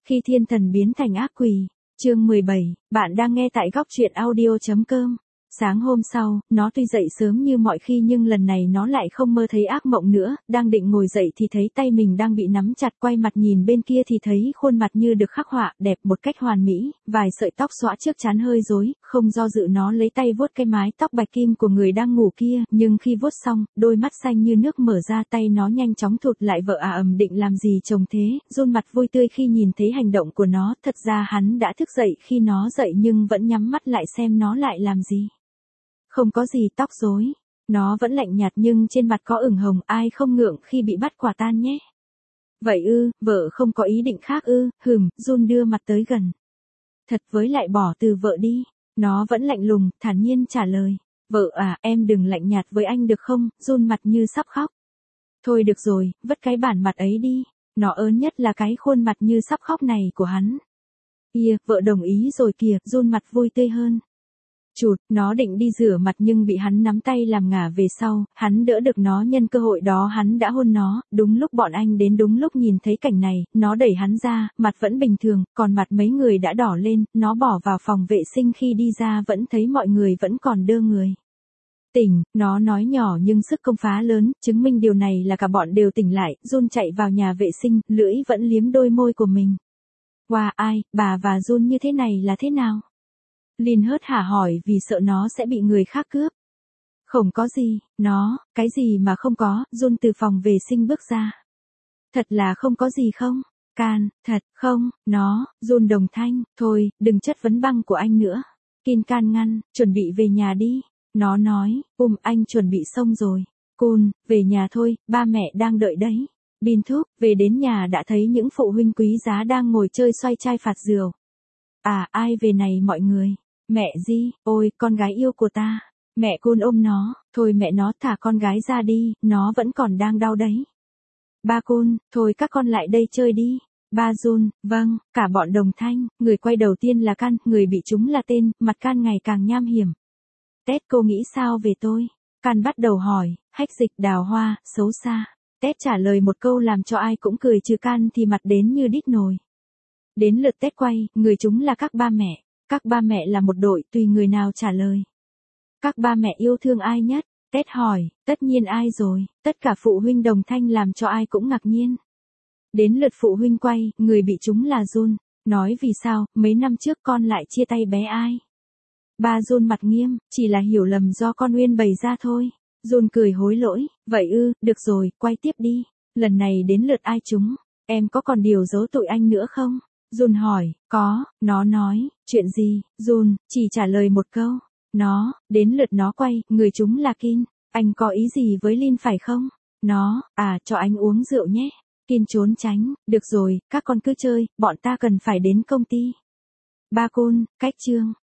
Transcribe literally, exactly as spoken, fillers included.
Khi thiên thần biến thành ác quỷ. Chương mười bảy, bạn đang nghe tại góc truyện audio chấm com. Sáng hôm sau, nó tuy dậy sớm như mọi khi nhưng lần này nó lại không mơ thấy ác mộng nữa, đang định ngồi dậy thì thấy tay mình đang bị nắm chặt, quay mặt nhìn bên kia thì thấy khuôn mặt như được khắc họa, đẹp một cách hoàn mỹ, vài sợi tóc xõa trước trán hơi rối, không do dự nó lấy tay vuốt cái mái tóc bạch kim của người đang ngủ kia, nhưng khi vuốt xong, đôi mắt xanh như nước mở ra, tay nó nhanh chóng thụt lại. Vợ à ầm định làm gì chồng thế, Jun mặt vui tươi khi nhìn thấy hành động của nó, thật ra hắn đã thức dậy khi nó dậy nhưng vẫn nhắm mắt lại xem nó lại làm gì. Không có gì, tóc rối. Nó vẫn lạnh nhạt nhưng trên mặt có ửng hồng, ai không ngượng khi bị bắt quả tang nhé. Vậy ư, vợ không có ý định khác ư, hừm, Jun đưa mặt tới gần. Thật với lại bỏ từ vợ đi. Nó vẫn lạnh lùng, thản nhiên trả lời. Vợ à, em đừng lạnh nhạt với anh được không, Jun mặt như sắp khóc. Thôi được rồi, vứt cái bản mặt ấy đi. Nó ớn nhất là cái khuôn mặt như sắp khóc này của hắn. Ia, vợ đồng ý rồi kìa, Jun mặt vui tươi hơn. Chụt, nó định đi rửa mặt nhưng bị hắn nắm tay làm ngả về sau, hắn đỡ được nó, nhân cơ hội đó hắn đã hôn nó. Đúng lúc bọn anh đến, đúng lúc nhìn thấy cảnh này, nó đẩy hắn ra, mặt vẫn bình thường, còn mặt mấy người đã đỏ lên, nó bỏ vào phòng vệ sinh, khi đi ra vẫn thấy mọi người vẫn còn đơ người. Tỉnh, nó nói nhỏ nhưng sức công phá lớn, chứng minh điều này là cả bọn đều tỉnh lại. Jun chạy vào nhà vệ sinh, lưỡi vẫn liếm đôi môi của mình. Wow, ai, bà và Jun như thế này là thế nào? Lin hớt hả hỏi vì sợ nó sẽ bị người khác cướp. Không có gì, nó, cái gì mà không có, Jun từ phòng vệ sinh bước ra. Thật là không có gì không? Can, thật, không, nó, Jun đồng thanh, thôi, đừng chất vấn băng của anh nữa. Kin can ngăn, chuẩn bị về nhà đi. Nó nói, um, anh chuẩn bị xong rồi. Cun, về nhà thôi, ba mẹ đang đợi đấy. Bin thúc, về đến nhà đã thấy những phụ huynh quý giá đang ngồi chơi xoay chai phạt rượu. À, ai về này mọi người? Mẹ Di, ôi, con gái yêu của ta. Mẹ Cun ôm nó, thôi mẹ nó thả con gái ra đi, nó vẫn còn đang đau đấy. Ba Cun, thôi các con lại đây chơi đi. Ba Jun, vâng, cả bọn đồng thanh, người quay đầu tiên là Can, người bị trúng là Tên, mặt Can ngày càng nham hiểm. Tết cô nghĩ sao về tôi? Can bắt đầu hỏi, hách dịch đào hoa, xấu xa. Tết trả lời một câu làm cho ai cũng cười trừ Can thì mặt đến như đít nồi. Đến lượt Tết quay, người chúng là các ba mẹ. Các ba mẹ là một đội, tùy người nào trả lời. Các ba mẹ yêu thương ai nhất? Tết hỏi, tất nhiên ai rồi, tất cả phụ huynh đồng thanh làm cho ai cũng ngạc nhiên. Đến lượt phụ huynh quay, người bị trúng là Jun. Nói vì sao, mấy năm trước con lại chia tay bé ai? Ba Jun mặt nghiêm, chỉ là hiểu lầm do con Uyên bày ra thôi. Jun cười hối lỗi, vậy ư, được rồi, quay tiếp đi. Lần này đến lượt ai trúng? Em có còn điều giấu tội anh nữa không? Jun hỏi, có, nó nói, chuyện gì? Jun, chỉ trả lời một câu. Nó, đến lượt nó quay, người chúng là Kin. Anh có ý gì với Lin phải không? Nó, à, cho anh uống rượu nhé. Kin trốn tránh, được rồi, các con cứ chơi, bọn ta cần phải đến công ty. Ba Cun, cách chương.